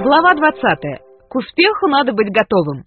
Глава 20. К успеху надо быть готовым.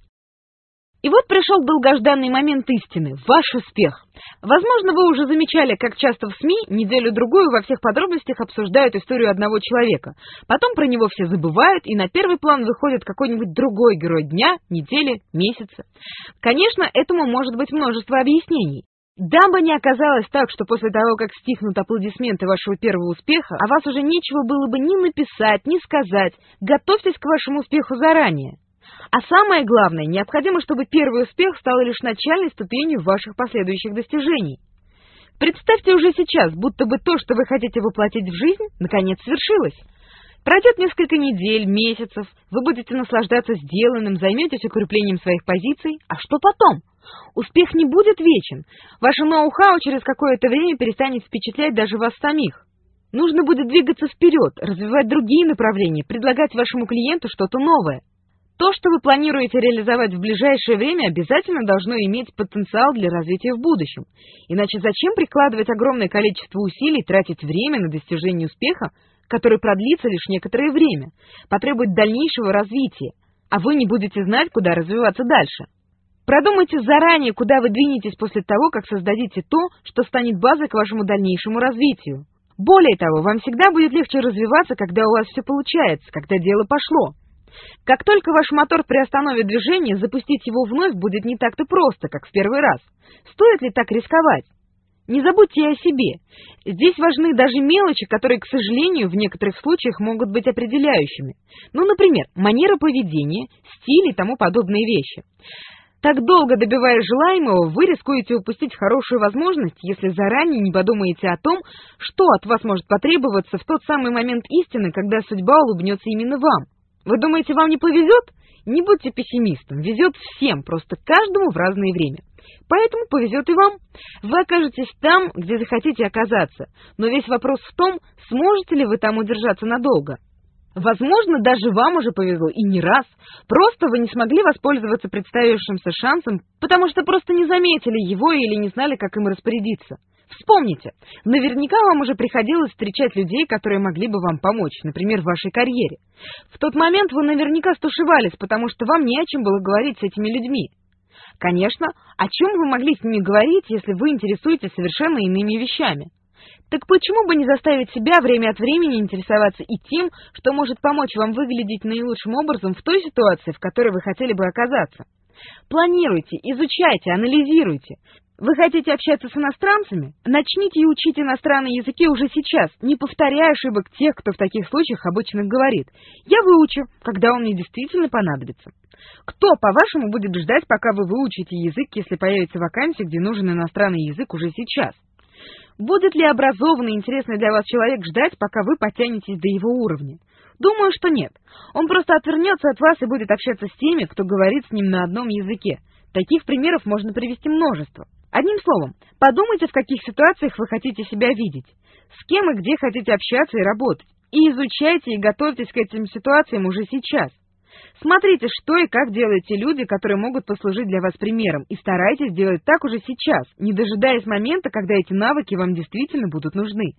И вот пришел долгожданный момент истины – ваш успех. Возможно, вы уже замечали, как часто в СМИ неделю-другую во всех подробностях обсуждают историю одного человека. Потом про него все забывают, и на первый план выходит какой-нибудь другой герой дня, недели, месяца. Конечно, этому может быть множество объяснений. Дабы не оказалось так, что после того, как стихнут аплодисменты вашего первого успеха, о вас уже нечего было бы ни написать, ни сказать, готовьтесь к вашему успеху заранее. А самое главное, необходимо, чтобы первый успех стал лишь начальной ступенью ваших последующих достижений. Представьте уже сейчас, будто бы то, что вы хотите воплотить в жизнь, наконец свершилось. Пройдет несколько недель, месяцев, вы будете наслаждаться сделанным, займетесь укреплением своих позиций, а что потом? Успех не будет вечен. Ваше ноу-хау через какое-то время перестанет впечатлять даже вас самих. Нужно будет двигаться вперед, развивать другие направления, предлагать вашему клиенту что-то новое. То, что вы планируете реализовать в ближайшее время, обязательно должно иметь потенциал для развития в будущем. Иначе зачем прикладывать огромное количество усилий, тратить время на достижение успеха, который продлится лишь некоторое время, потребует дальнейшего развития, а вы не будете знать, куда развиваться дальше? Продумайте заранее, куда вы двинетесь после того, как создадите то, что станет базой к вашему дальнейшему развитию. Более того, вам всегда будет легче развиваться, когда у вас все получается, когда дело пошло. Как только ваш мотор приостановит движение, запустить его вновь будет не так-то просто, как в первый раз. Стоит ли так рисковать? Не забудьте и о себе. Здесь важны даже мелочи, которые, к сожалению, в некоторых случаях могут быть определяющими. Ну, например, манера поведения, стиль и тому подобные вещи. Так долго добиваясь желаемого, вы рискуете упустить хорошую возможность, если заранее не подумаете о том, что от вас может потребоваться в тот самый момент истины, когда судьба улыбнется именно вам. Вы думаете, вам не повезет? Не будьте пессимистом, везет всем, просто каждому в разное время. Поэтому повезет и вам. Вы окажетесь там, где захотите оказаться, но весь вопрос в том, сможете ли вы там удержаться надолго. Возможно, даже вам уже повезло и не раз. Просто вы не смогли воспользоваться представившимся шансом, потому что просто не заметили его или не знали, как им распорядиться. Вспомните, наверняка вам уже приходилось встречать людей, которые могли бы вам помочь, например, в вашей карьере. В тот момент вы наверняка стушевались, потому что вам не о чем было говорить с этими людьми. Конечно, о чем вы могли с ними говорить, если вы интересуетесь совершенно иными вещами? Так почему бы не заставить себя время от времени интересоваться и тем, что может помочь вам выглядеть наилучшим образом в той ситуации, в которой вы хотели бы оказаться? Планируйте, изучайте, анализируйте. Вы хотите общаться с иностранцами? Начните и учить иностранные языки уже сейчас, не повторяя ошибок тех, кто в таких случаях обычно говорит: «Я выучу, когда он мне действительно понадобится». Кто, по-вашему, будет ждать, пока вы выучите язык, если появится вакансия, где нужен иностранный язык уже сейчас? Будет ли образованный и интересный для вас человек ждать, пока вы подтянетесь до его уровня? Думаю, что нет. Он просто отвернется от вас и будет общаться с теми, кто говорит с ним на одном языке. Таких примеров можно привести множество. Одним словом, подумайте, в каких ситуациях вы хотите себя видеть, с кем и где хотите общаться и работать, и изучайте и готовьтесь к этим ситуациям уже сейчас. Смотрите, что и как делают те люди, которые могут послужить для вас примером, и старайтесь делать так уже сейчас, не дожидаясь момента, когда эти навыки вам действительно будут нужны.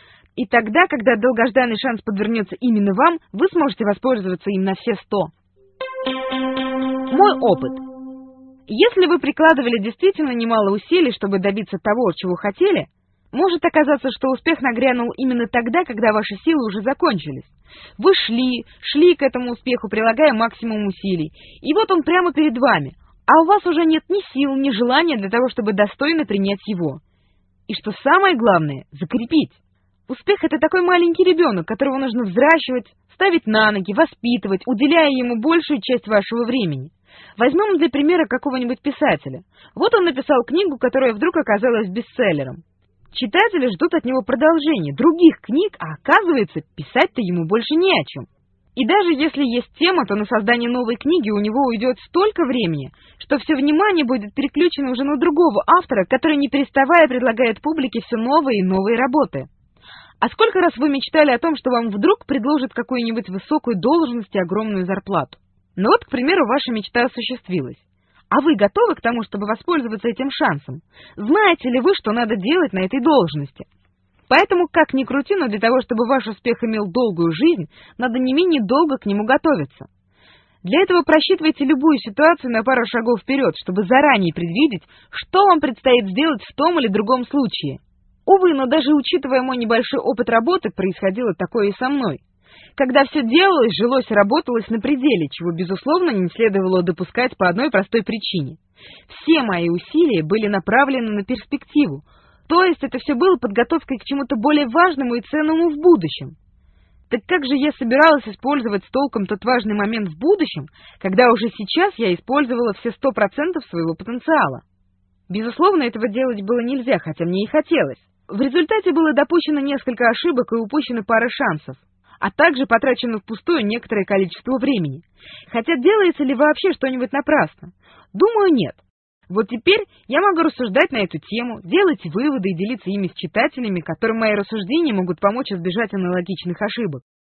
И тогда, когда долгожданный шанс подвернется именно вам, вы сможете воспользоваться им на все 100. Мой опыт. Если вы прикладывали действительно немало усилий, чтобы добиться того, чего хотели, может оказаться, что успех нагрянул именно тогда, когда ваши силы уже закончились. Вы шли к этому успеху, прилагая максимум усилий, и вот он прямо перед вами, а у вас уже нет ни сил, ни желания для того, чтобы достойно принять его. И что самое главное, закрепить. Успех — это такой маленький ребенок, которого нужно взращивать, ставить на ноги, воспитывать, уделяя ему большую часть вашего времени. Возьмем для примера какого-нибудь писателя. Вот он написал книгу, которая вдруг оказалась бестселлером. Читатели ждут от него продолжения, других книг, а оказывается, писать-то ему больше не о чем. И даже если есть тема, то на создание новой книги у него уйдет столько времени, что все внимание будет переключено уже на другого автора, который не переставая предлагает публике все новые и новые работы. А сколько раз вы мечтали о том, что вам вдруг предложат какую-нибудь высокую должность и огромную зарплату? Ну вот, к примеру, ваша мечта осуществилась. А вы готовы к тому, чтобы воспользоваться этим шансом? Знаете ли вы, что надо делать на этой должности? Поэтому, как ни крути, но для того, чтобы ваш успех имел долгую жизнь, надо не менее долго к нему готовиться. Для этого просчитывайте любую ситуацию на пару шагов вперед, чтобы заранее предвидеть, что вам предстоит сделать в том или другом случае. Увы, но даже учитывая мой небольшой опыт работы, происходило такое и со мной. Когда все делалось, жилось и работалось на пределе, чего, безусловно, не следовало допускать по одной простой причине. Все мои усилия были направлены на перспективу, то есть это все было подготовкой к чему-то более важному и ценному в будущем. Так как же я собиралась использовать с толком тот важный момент в будущем, когда уже сейчас я использовала все 100% своего потенциала? Безусловно, этого делать было нельзя, хотя мне и хотелось. В результате было допущено несколько ошибок и упущено пара шансов, а также потрачено впустую некоторое количество времени. Хотя делается ли вообще что-нибудь напрасно? Думаю, нет. Вот теперь я могу рассуждать на эту тему, делать выводы и делиться ими с читателями, которым мои рассуждения могут помочь избежать аналогичных ошибок.